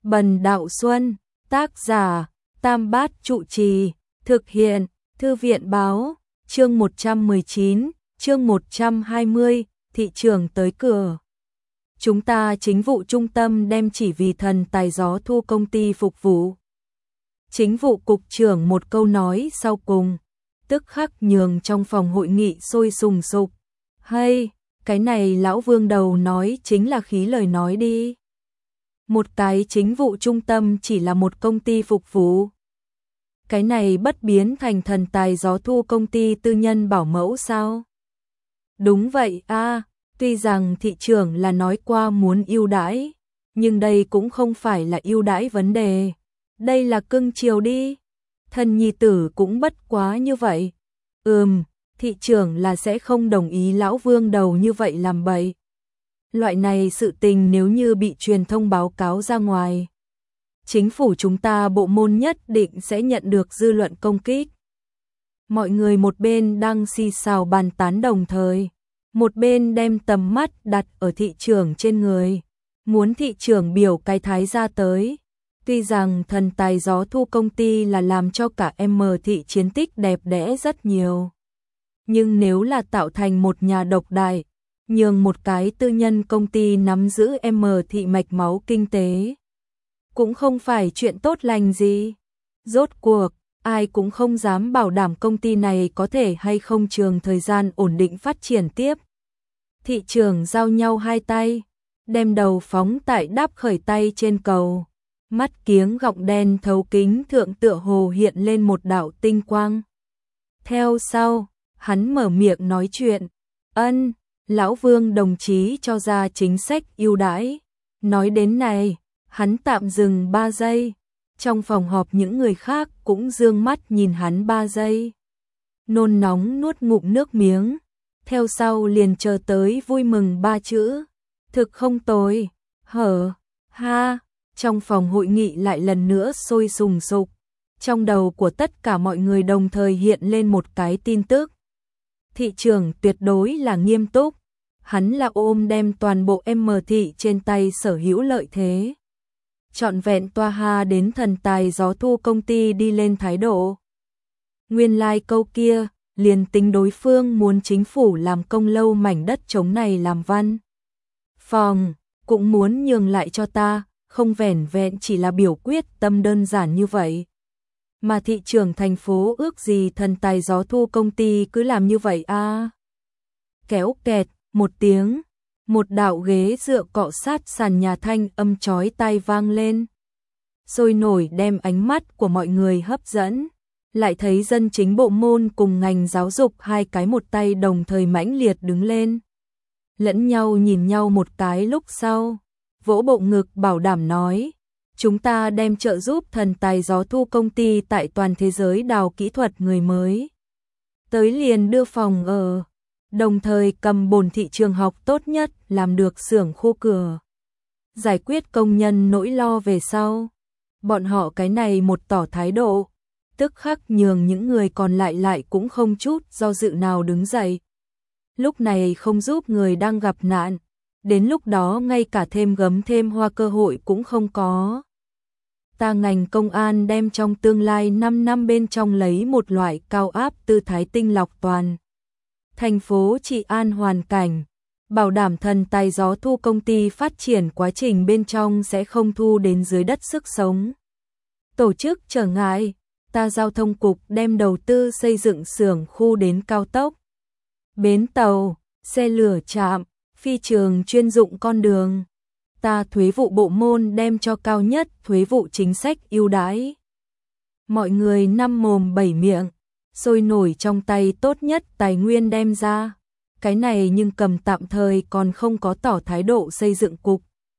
Bần Đạo Xuân, tác giả, Tam Bát Trụ Trì, thực hiện, Thư viện báo, chương 119, chương 120, thị trường tới cửa. Chúng ta chính vụ trung tâm đem chỉ vì thần tài gió thu công ty phục vụ. Chính vụ cục trưởng một câu nói sau cùng, tức khắc nhường trong phòng hội nghị sôi sùng sục. Hay, cái này lão Vương đầu nói chính là khí lời nói đi. Một cái chính vụ trung tâm chỉ là một công ty phục vụ. Cái này bất biến thành thần tài gió thu công ty tư nhân bảo mẫu sao? Đúng vậy a, tuy rằng thị trưởng là nói qua muốn ưu đãi, nhưng đây cũng không phải là ưu đãi vấn đề. Đây là cưng chiều đi. Thân nhi tử cũng bất quá như vậy. Thị trưởng là sẽ không đồng ý lão Vương đầu như vậy làm bậy. Loại này sự tình nếu như bị truyền thông báo cáo ra ngoài, chính phủ chúng ta bộ môn nhất định sẽ nhận được dư luận công kích. Mọi người một bên đang xì xào bàn tán đồng thời, một bên đem tầm mắt đặt ở thị trưởng trên người, muốn thị trưởng biểu cái thái ra tới. Tuy rằng thần tài gió thu công ty là làm cho cả M thị chiến tích đẹp đẽ rất nhiều, nhưng nếu là tạo thành một nhà độc đại, nhường một cái tư nhân công ty nắm giữ M thị mạch máu kinh tế, cũng không phải chuyện tốt lành gì. Rốt cuộc, ai cũng không dám bảo đảm công ty này có thể hay không trường thời gian ổn định phát triển tiếp. Thị trưởng giao nhau hai tay, đem đầu phóng tại đáp khởi tay trên cầu. Mắt kiếng gọng đen thấu kính thượng tựa hồ hiện lên một đạo tinh quang. Theo sau, hắn mở miệng nói chuyện. Lão Vương đồng chí cho ra chính sách ưu đãi. Nói đến này, hắn tạm dừng 3 giây. Trong phòng họp những người khác cũng dương mắt nhìn hắn 3 giây. Nôn nóng nuốt ngụm nước miếng. Theo sau liền chờ tới vui mừng 3 chữ. Thực không tồi, ha. Trong phòng hội nghị lại lần nữa sôi sùng sục. Trong đầu của tất cả mọi người đồng thời hiện lên một cái tin tức. Thị trưởng tuyệt đối là nghiêm túc. Hắn là ôm đem toàn bộ M thị trên tay sở hữu lợi thế. Trọn vẹn toa ha đến thần tài gió thu công ty đi lên thái độ. Nguyên lai câu kia, liền tính đối phương muốn chính phủ làm công lâu mảnh đất trống này làm văn phòng, cũng muốn nhường lại cho ta. Không vẻn vẹn chỉ là biểu quyết tâm đơn giản như vậy. Mà thị trưởng thành phố ước gì thần tài gió thu công ty cứ làm như vậy a. Kéo kẹt, một tiếng, một đạo ghế dựa cọ sát sàn nhà thanh âm chói tai vang lên. Sôi nổi đem ánh mắt của mọi người hấp dẫn. Lại thấy dân chính bộ môn cùng ngành giáo dục hai cái một tay đồng thời mãnh liệt đứng lên. Lẫn nhau nhìn nhau một cái lúc sau. Vỗ bộ ngực bảo đảm nói, chúng ta đem trợ giúp thần tài gió thu công ty tại toàn thế giới đào kỹ thuật người mới. Tới liền đưa phòng ở, đồng thời cầm bổn thị trường học tốt nhất làm được xưởng khu cửa. Giải quyết công nhân nỗi lo về sau. Bọn họ cái này một tỏ thái độ, tức khắc nhường những người còn lại cũng không chút do dự nào đứng dậy. Lúc này không giúp người đang gặp nạn. Đến lúc đó ngay cả thêm gấm thêm hoa cơ hội cũng không có. Ta ngành công an đem trong tương lai 5 năm bên trong lấy một loại cao áp tư thái tinh lọc toàn. Thành phố trị an hoàn cảnh, bảo đảm thần tài gió thu công ty phát triển quá trình bên trong sẽ không thu đến dưới đất sức sống. Tổ chức trở ngại, ta giao thông cục đem đầu tư xây dựng xưởng khu đến cao tốc. Bến tàu, xe lửa trạm. Phi trường chuyên dụng con đường, ta thuế vụ bộ môn đem cho cao nhất thuế vụ chính sách ưu đãi. Mọi người năm mồm bảy miệng, sôi nổi trong tay tốt nhất tài nguyên đem ra. Cái này nhưng cầm tạm thời còn không có tỏ thái độ xây dựng cục.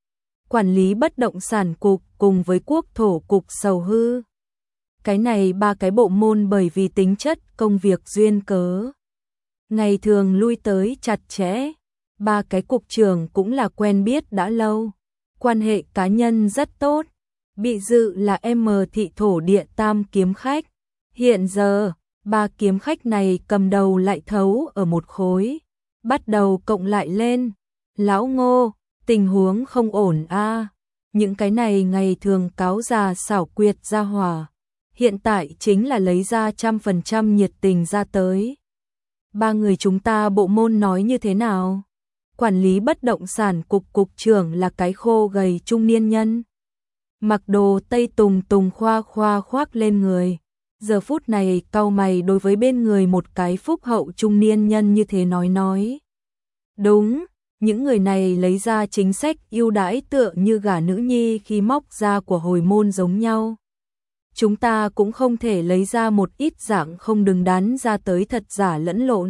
Quản lý bất động sản cục cùng với quốc thổ cục sầu hư. Cái này ba cái bộ môn bởi vì tính chất công việc duyên cớ. Ngày thường lui tới chặt chẽ. Ba cái cục trưởng cũng là quen biết đã lâu, quan hệ cá nhân rất tốt, bị dự là M thị thổ địa tam kiếm khách. Hiện giờ, ba kiếm khách này cầm đầu lại thấu ở một khối, bắt đầu cộng lại lên. Lão Ngô, tình huống không ổn a. những cái này ngày thường cáo già xảo quyệt ra hỏa, hiện tại chính là lấy ra 100% nhiệt tình ra tới. Ba người chúng ta bộ môn nói như thế nào? Quản lý bất động sản cục trưởng là cái khô gầy trung niên nhân. Mặc đồ tây tùng tùng khoa khoác lên người. Giờ phút này cau mày đối với bên người một cái phúc hậu trung niên nhân như thế nói. Đúng, những người này lấy ra chính sách ưu đãi tựa như gả nữ nhi khi móc ra của hồi môn giống nhau. Chúng ta cũng không thể lấy ra một ít dạng không đứng đắn ra tới thật giả lẫn lộn.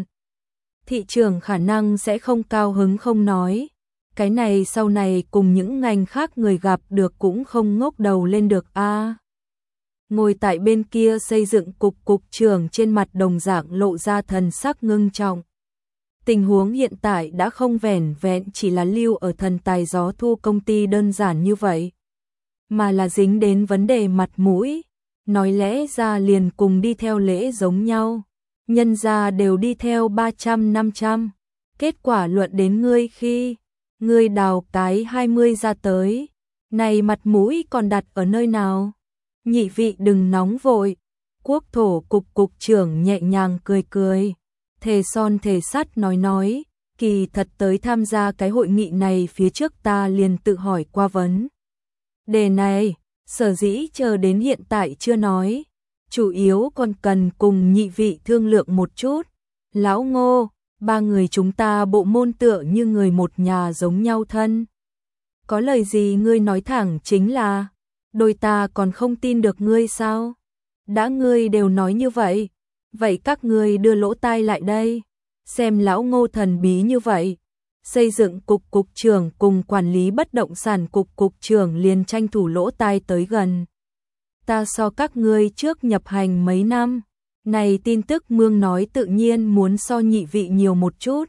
Thị trường khả năng sẽ không cao hứng không nói. Cái này sau này cùng những ngành khác người gặp được cũng không ngốc đầu lên được a. Ngồi tại bên kia xây dựng cục trưởng trên mặt đồng dạng lộ ra thần sắc ngưng trọng. Tình huống hiện tại đã không vẻn vẹn chỉ là lưu ở thần tài gió thu công ty đơn giản như vậy, mà là dính đến vấn đề mặt mũi. Nói lẽ ra liền cùng đi theo lễ giống nhau, nhân ra đều đi theo 300-500, kết quả luận đến ngươi khi ngươi đào cái 20 ra tới, này mặt mũi còn đặt ở nơi nào? Nhị vị đừng nóng vội. Quốc thổ cục trưởng nhẹ nhàng cười, thề son thề sắt nói, kỳ thật tới tham gia cái hội nghị này phía trước ta liền tự hỏi qua vấn đề này, sở dĩ chờ đến hiện tại chưa nói, chủ yếu còn cần cùng nhị vị thương lượng một chút. Lão Ngô, ba người chúng ta bộ môn tựa như người một nhà giống nhau thân. Có lời gì ngươi nói thẳng chính là, đôi ta còn không tin được ngươi sao? Đã ngươi đều nói như vậy, vậy các ngươi đưa lỗ tai lại đây, xem lão Ngô thần bí như vậy. Xây dựng cục trưởng cùng quản lý bất động sản cục trưởng liền tranh thủ lỗ tai tới gần. Ta so các ngươi trước nhập hành mấy năm, này tin tức mương nói tự nhiên muốn so nhị vị nhiều một chút.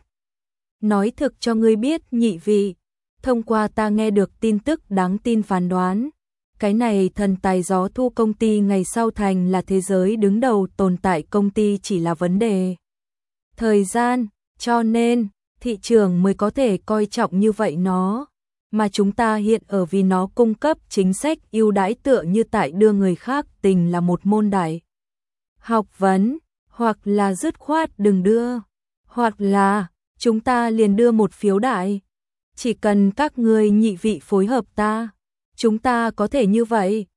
Nói thực cho ngươi biết nhị vị, thông qua ta nghe được tin tức đáng tin phán đoán, cái này thần tài gió thu công ty ngày sau thành là thế giới đứng đầu tồn tại công ty chỉ là vấn đề thời gian, cho nên thị trường mới có thể coi trọng như vậy nó, mà chúng ta hiện ở vì nó cung cấp chính sách ưu đãi tựa như tại đưa người khác tình là một môn đại học vấn, hoặc là dứt khoát đừng đưa, hoặc là chúng ta liền đưa một phiếu đại, chỉ cần các ngươi nhị vị phối hợp ta, chúng ta có thể như vậy.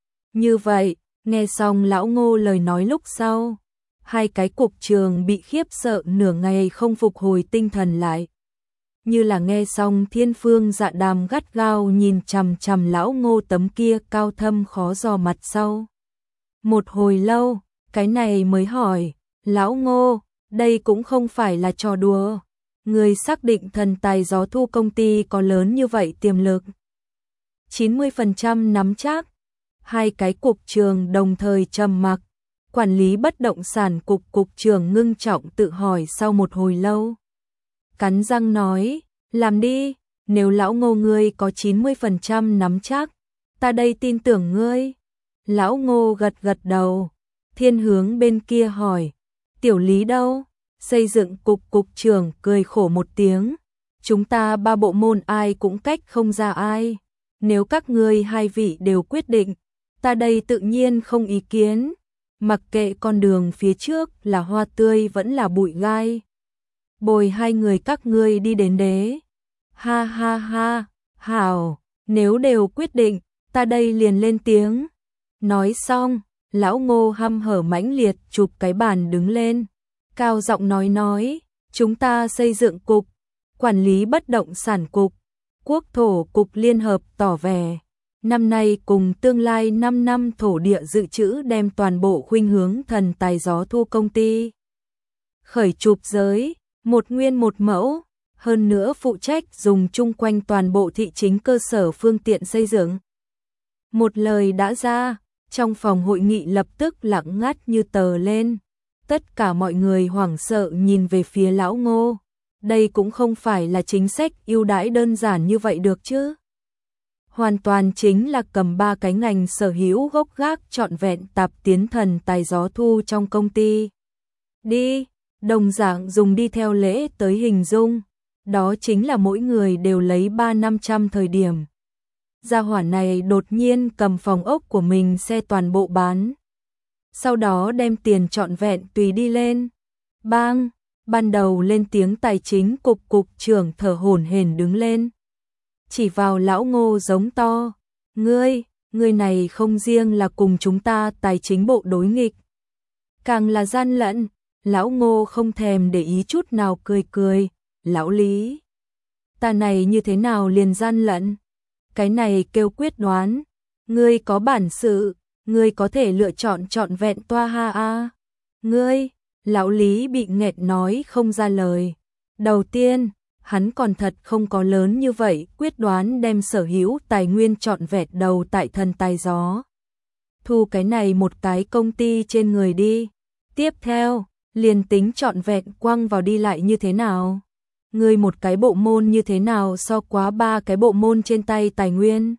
Nghe xong lão Ngô lời nói lúc sau, hai cái cục trường bị khiếp sợ nửa ngày không phục hồi tinh thần lại. Như là nghe xong thiên phương dạ đàm gắt gao nhìn chằm chằm lão Ngô tấm kia cao thâm khó dò mặt sau. Một hồi lâu, cái này mới hỏi, lão Ngô, đây cũng không phải là trò đùa. Người xác định thần tài gió thu công ty có lớn như vậy tiềm lực. 90% nắm chắc. Hai cái cục trường đồng thời trầm mặc. Quản lý bất động sản cục trưởng ngưng trọng tự hỏi sau một hồi lâu. Cắn răng nói, làm đi, nếu lão Ngô ngươi có 90% nắm chắc, ta đây tin tưởng ngươi. Lão Ngô gật đầu. Thiên hướng bên kia hỏi, tiểu lý đâu? Xây dựng cục trưởng cười khổ một tiếng, chúng ta ba bộ môn ai cũng cách không ra ai. Nếu các ngươi hai vị đều quyết định, ta đây tự nhiên không ý kiến. Mặc kệ con đường phía trước là hoa tươi vẫn là bụi gai, bồi hai người các ngươi đi đến đế. Ha ha ha, hảo, nếu đều quyết định, ta đây liền lên tiếng. Nói xong, lão Ngô hăm hở mãnh liệt chụp cái bàn đứng lên, cao giọng nói, chúng ta xây dựng cục, quản lý bất động sản cục, quốc thổ cục liên hợp tỏ vẻ. Năm nay cùng tương lai 5 năm thổ địa dự trữ đem toàn bộ khuynh hướng thần tài gió thu công ty. Khởi chụp giới, một nguyên một mẫu, hơn nữa phụ trách dùng chung quanh toàn bộ thị chính cơ sở phương tiện xây dựng. Một lời đã ra, trong phòng hội nghị lập tức lặng ngắt như tờ lên. Tất cả mọi người hoảng sợ nhìn về phía lão Ngô. Đây cũng không phải là chính sách ưu đãi đơn giản như vậy được chứ. Hoàn toàn chính là cầm ba cái ngành sở hữu gốc gác trọn vẹn tạp tiến thần tài gió thu trong công ty. Đi, đồng dạng dùng đi theo lễ tới hình dung. Đó chính là mỗi người đều lấy 300-500 thời điểm. Gia hỏa này đột nhiên cầm phòng ốc của mình xe toàn bộ bán. Sau đó đem tiền trọn vẹn tùy đi lên. Bang, ban đầu lên tiếng tài chính cục trưởng thở hổn hển đứng lên. Chỉ vào lão Ngô giống to, ngươi này không riêng là cùng chúng ta tài chính bộ đối nghịch, càng là gian lận. Lão Ngô không thèm để ý chút nào cười, lão Lý, ta này như thế nào liền gian lận, cái này kêu quyết đoán, ngươi có bản sự, ngươi có thể lựa chọn trọn vẹn toa ha a. Ngươi, lão Lý bị nghẹt nói không ra lời. Đầu tiên, hắn còn thật không có lớn như vậy quyết đoán đem sở hữu tài nguyên trọn vẹn đầu tại Thần Tài Gió. Thu cái này một cái công ty trên người đi. Tiếp theo, liền tính trọn vẹn quăng vào đi lại như thế nào? Ngươi một cái bộ môn như thế nào so quá 3 cái bộ môn trên tay tài nguyên?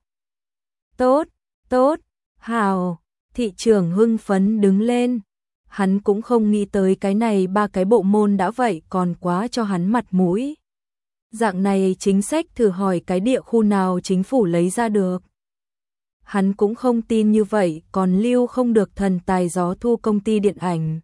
Tốt, hào, thị trưởng hưng phấn đứng lên. Hắn cũng không nghĩ tới cái này 3 cái bộ môn đã vậy còn quá cho hắn mặt mũi. Dạng này chính sách thử hỏi cái địa khu nào chính phủ lấy ra được. Hắn cũng không tin như vậy còn lưu không được Thần Tài Gió thu công ty điện ảnh.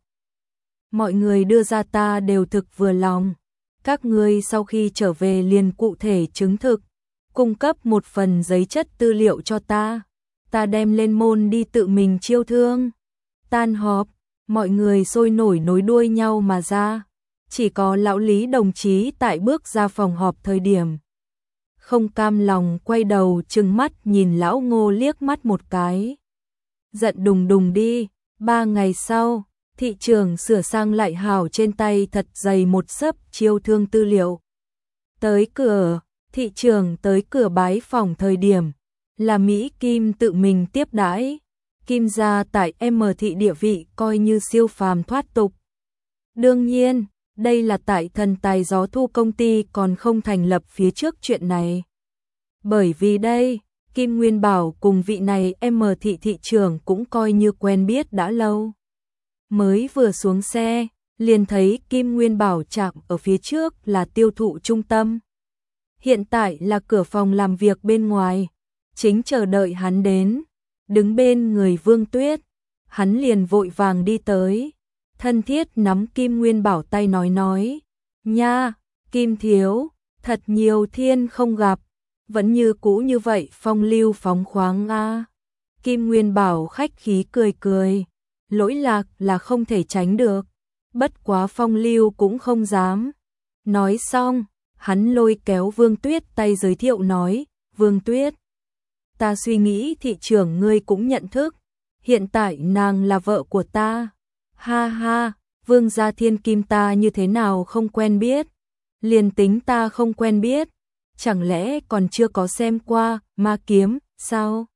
Mọi người đưa ra ta đều thực vừa lòng. Các ngươi sau khi trở về liền cụ thể chứng thực, cung cấp một phần giấy chất tư liệu cho ta. Ta đem lên môn đi tự mình chiêu thương. Tan họp, mọi người sôi nổi nối đuôi nhau mà ra. Chỉ có lão Lý đồng chí tại bước ra phòng họp thời điểm. Không cam lòng quay đầu trừng mắt nhìn lão Ngô liếc mắt một cái. Giận đùng đùng đi, 3 ngày sau, thị trường sửa sang lại hào trên tay thật dày một xấp chiêu thương tư liệu. Tới cửa, thị trường tới cửa bái phòng thời điểm, là Mỹ Kim tự mình tiếp đãi. Kim gia tại M thị địa vị coi như siêu phàm thoát tục. Đương nhiên, đây là tại Thần Tài Gió thu công ty còn không thành lập phía trước chuyện này. Bởi vì đây, Kim Nguyên Bảo cùng vị này M thị thị trưởng cũng coi như quen biết đã lâu. Mới vừa xuống xe, liền thấy Kim Nguyên Bảo chạm ở phía trước là tiêu thụ trung tâm. Hiện tại là cửa phòng làm việc bên ngoài, chính chờ đợi hắn đến. Đứng bên người Vương Tuyết, hắn liền vội vàng đi tới, thân thiết nắm Kim Nguyên Bảo tay nói, nha, Kim thiếu, thật nhiều thiên không gặp, vẫn như cũ như vậy phong lưu phóng khoáng a. Kim Nguyên Bảo khách khí cười, lỗi lạc là không thể tránh được, bất quá phong lưu cũng không dám. Nói xong, hắn lôi kéo Vương Tuyết tay giới thiệu nói, Vương Tuyết, ta suy nghĩ thị trưởng ngươi cũng nhận thức, hiện tại nàng là vợ của ta. Ha ha, Vương gia thiên kim ta như thế nào không quen biết, liền tính ta không quen biết, chẳng lẽ còn chưa có xem qua Ma Kiếm, sao?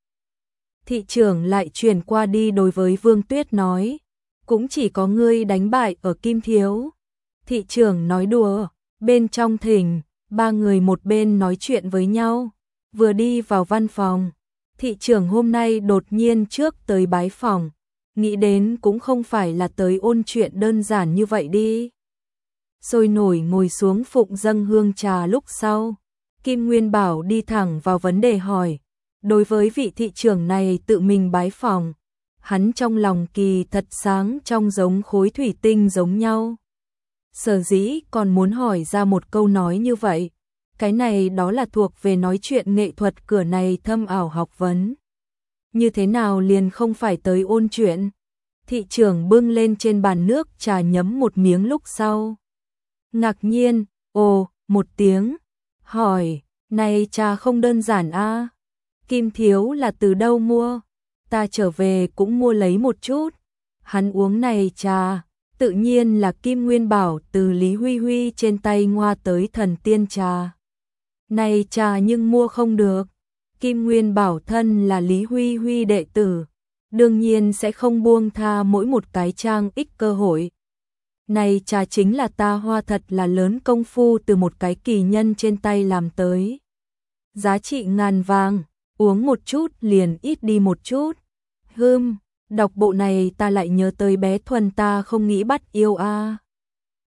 Thị trưởng lại chuyển qua đi đối với Vương Tuyết nói, cũng chỉ có ngươi đánh bại ở Kim thiếu. Thị trưởng nói đùa, bên trong thỉnh, 3 người một bên nói chuyện với nhau, vừa đi vào văn phòng. Thị trưởng hôm nay đột nhiên trước tới bái phòng, nghĩ đến cũng không phải là tới ôn chuyện đơn giản như vậy đi. Sôi nổi ngồi xuống phụng dâng hương trà lúc sau, Kim Nguyên Bảo đi thẳng vào vấn đề hỏi, đối với vị thị trưởng này tự mình bái phòng, hắn trong lòng kỳ thật sáng trong giống khối thủy tinh giống nhau. Sở dĩ còn muốn hỏi ra một câu nói như vậy, cái này đó là thuộc về nói chuyện nghệ thuật cửa này thâm ảo học vấn. Như thế nào liền không phải tới ôn chuyện. Thị trưởng bưng lên trên bàn nước trà nhấm một miếng lúc sau. Ngạc nhiên, ồ, một tiếng, hỏi, này trà không đơn giản a. Kim thiếu là từ đâu mua? Ta trở về cũng mua lấy một chút. Hắn uống này trà, tự nhiên là Kim Nguyên Bảo từ Lý Huy Huy trên tay ngoa tới Thần Tiên trà. Này trà nhưng mua không được. Kim Nguyên Bảo thân là Lý Huy Huy đệ tử, đương nhiên sẽ không buông tha mỗi một cái trang ích cơ hội. Này trà chính là ta hoa thật là lớn công phu từ một cái kỳ nhân trên tay làm tới. Giá trị ngàn vàng, uống một chút liền ít đi một chút. Đọc bộ này ta lại nhớ tới bé Thuần ta không nghĩ bắt yêu a.